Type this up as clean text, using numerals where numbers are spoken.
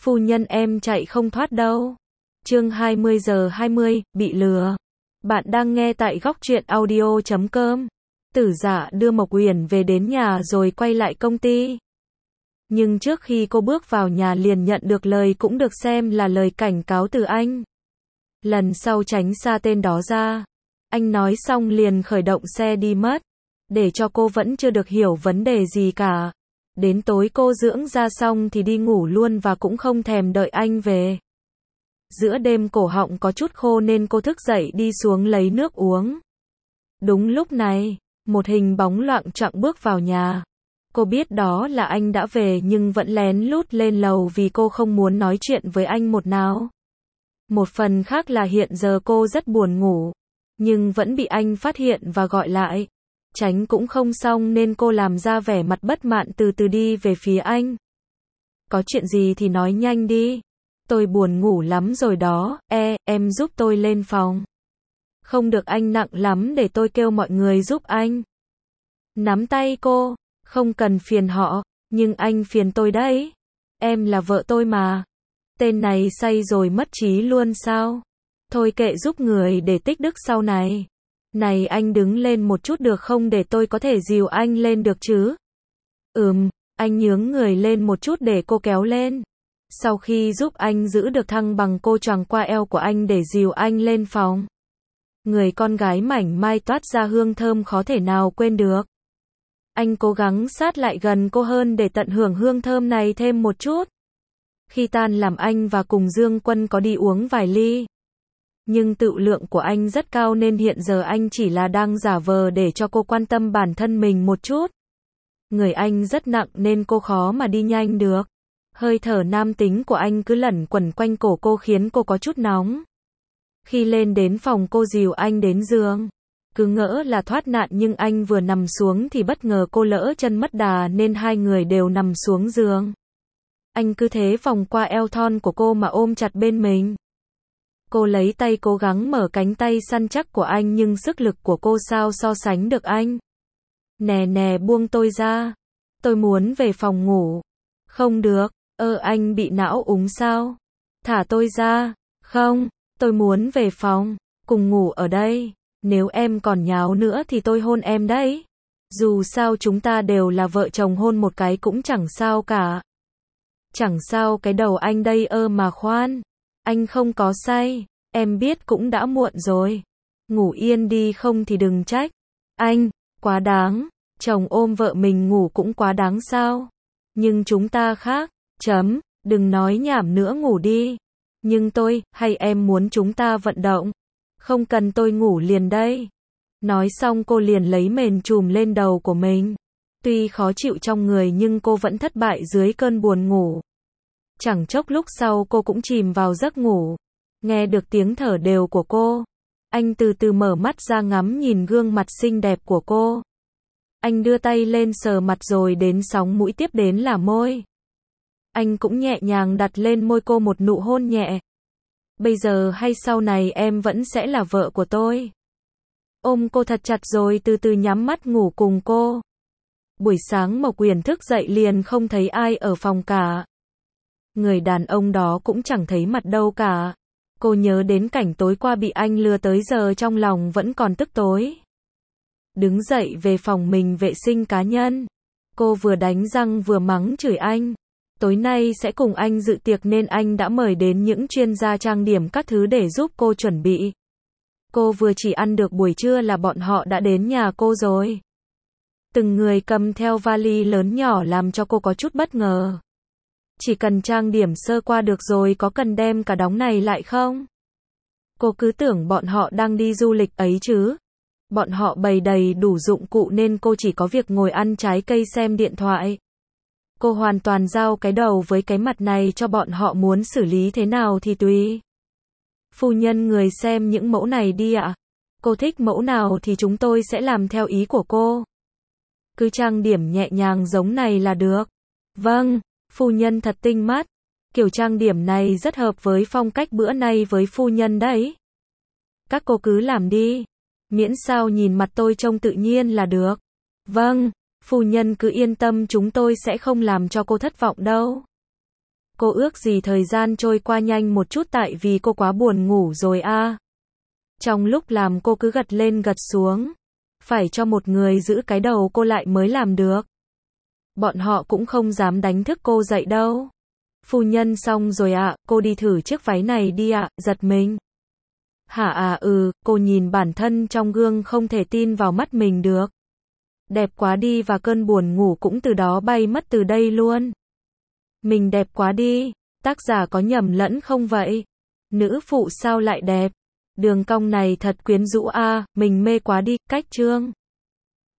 Phu nhân em chạy không thoát đâu. Chương 20:20, bị lừa. Bạn đang nghe tại góc truyện audio.com. Tử Dạ đưa Mộc Uyển về đến nhà rồi quay lại công ty. Nhưng trước khi cô bước vào nhà liền nhận được lời cũng được xem là lời cảnh cáo từ anh. Lần sau tránh xa tên đó ra. Anh nói xong liền khởi động xe đi mất. Để cho cô vẫn chưa được hiểu vấn đề gì cả. Đến tối cô dưỡng da xong thì đi ngủ luôn và cũng không thèm đợi anh về. Giữa đêm cổ họng có chút khô nên cô thức dậy đi xuống lấy nước uống. Đúng lúc này, một hình bóng loạng choạng bước vào nhà. Cô biết đó là anh đã về nhưng vẫn lén lút lên lầu vì cô không muốn nói chuyện với anh một nào. Một phần khác là hiện giờ cô rất buồn ngủ, nhưng vẫn bị anh phát hiện và gọi lại. Tránh cũng không xong nên cô làm ra vẻ mặt bất mãn từ từ đi về phía anh. Có chuyện gì thì nói nhanh đi. Tôi buồn ngủ lắm rồi đó, em giúp tôi lên phòng. Không được anh nặng lắm để tôi kêu mọi người giúp anh. Nắm tay cô, không cần phiền họ, nhưng anh phiền tôi đấy. Em là vợ tôi mà. Tên này say rồi mất trí luôn sao? Thôi kệ giúp người để tích đức sau này. Này anh đứng lên một chút được không để tôi có thể dìu anh lên được chứ? Anh nhướng người lên một chút để cô kéo lên. Sau khi giúp anh giữ được thăng bằng cô choàng qua eo của anh để dìu anh lên phòng. Người con gái mảnh mai toát ra hương thơm khó thể nào quên được. Anh cố gắng sát lại gần cô hơn để tận hưởng hương thơm này thêm một chút. Khi tan làm anh và cùng Dương Quân có đi uống vài ly. Nhưng tự lượng của anh rất cao nên hiện giờ anh chỉ là đang giả vờ để cho cô quan tâm bản thân mình một chút. Người anh rất nặng nên cô khó mà đi nhanh được. Hơi thở nam tính của anh cứ lẩn quẩn quanh cổ cô khiến cô có chút nóng. Khi lên đến phòng cô dìu anh đến giường. Cứ ngỡ là thoát nạn nhưng anh vừa nằm xuống thì bất ngờ cô lỡ chân mất đà nên hai người đều nằm xuống giường. Anh cứ thế vòng qua eo thon của cô mà ôm chặt bên mình. Cô lấy tay cố gắng mở cánh tay săn chắc của anh nhưng sức lực của cô sao so sánh được anh. Nè buông tôi ra. Tôi muốn về phòng ngủ. Không được, anh bị não úng sao? Thả tôi ra. Không, tôi muốn về phòng, cùng ngủ ở đây. Nếu em còn nháo nữa thì tôi hôn em đấy. Dù sao chúng ta đều là vợ chồng hôn một cái cũng chẳng sao cả. Chẳng sao cái đầu anh đây mà khoan. Anh không có say, em biết cũng đã muộn rồi. Ngủ yên đi không thì đừng trách. Anh, quá đáng, chồng ôm vợ mình ngủ cũng quá đáng sao. Nhưng chúng ta khác, đừng nói nhảm nữa ngủ đi. Nhưng tôi, hay em muốn chúng ta vận động? Không cần tôi ngủ liền đây. Nói xong cô liền lấy mền trùm lên đầu của mình. Tuy khó chịu trong người nhưng cô vẫn thất bại dưới cơn buồn ngủ. Chẳng chốc lúc sau cô cũng chìm vào giấc ngủ. Nghe được tiếng thở đều của cô. Anh từ từ mở mắt ra ngắm nhìn gương mặt xinh đẹp của cô. Anh đưa tay lên sờ mặt rồi đến sóng mũi tiếp đến là môi. Anh cũng nhẹ nhàng đặt lên môi cô một nụ hôn nhẹ. Bây giờ hay sau này em vẫn sẽ là vợ của tôi. Ôm cô thật chặt rồi từ từ nhắm mắt ngủ cùng cô. Buổi sáng Mộc Uyển thức dậy liền không thấy ai ở phòng cả. Người đàn ông đó cũng chẳng thấy mặt đâu cả. Cô nhớ đến cảnh tối qua bị anh lừa tới giờ trong lòng vẫn còn tức tối. Đứng dậy về phòng mình vệ sinh cá nhân. Cô vừa đánh răng vừa mắng chửi anh. Tối nay sẽ cùng anh dự tiệc nên anh đã mời đến những chuyên gia trang điểm các thứ để giúp cô chuẩn bị. Cô vừa chỉ ăn được buổi trưa là bọn họ đã đến nhà cô rồi. Từng người cầm theo vali lớn nhỏ làm cho cô có chút bất ngờ. Chỉ cần trang điểm sơ qua được rồi có cần đem cả đống này lại không? Cô cứ tưởng bọn họ đang đi du lịch ấy chứ. Bọn họ bày đầy đủ dụng cụ nên cô chỉ có việc ngồi ăn trái cây xem điện thoại. Cô hoàn toàn giao cái đầu với cái mặt này cho bọn họ muốn xử lý thế nào thì tùy. Phu nhân người xem những mẫu này đi ạ. Cô thích mẫu nào thì chúng tôi sẽ làm theo ý của cô. Cứ trang điểm nhẹ nhàng giống này là được. Vâng, phu nhân thật tinh mắt. Kiểu trang điểm này rất hợp với phong cách bữa nay với phu nhân đấy. Các cô cứ làm đi. Miễn sao nhìn mặt tôi trông tự nhiên là được. Vâng, phu nhân cứ yên tâm chúng tôi sẽ không làm cho cô thất vọng đâu. Cô ước gì thời gian trôi qua nhanh một chút tại vì cô quá buồn ngủ rồi a. Trong lúc làm cô cứ gật lên gật xuống. Phải cho một người giữ cái đầu cô lại mới làm được. Bọn họ cũng không dám đánh thức cô dậy đâu. Phu nhân xong rồi ạ, cô đi thử chiếc váy này đi ạ, giật mình. Hả cô nhìn bản thân trong gương không thể tin vào mắt mình được. Đẹp quá đi và cơn buồn ngủ cũng từ đó bay mất từ đây luôn. Mình đẹp quá đi, tác giả có nhầm lẫn không vậy? Nữ phụ sao lại đẹp? Đường cong này thật quyến rũ a, mình mê quá đi, cách chương.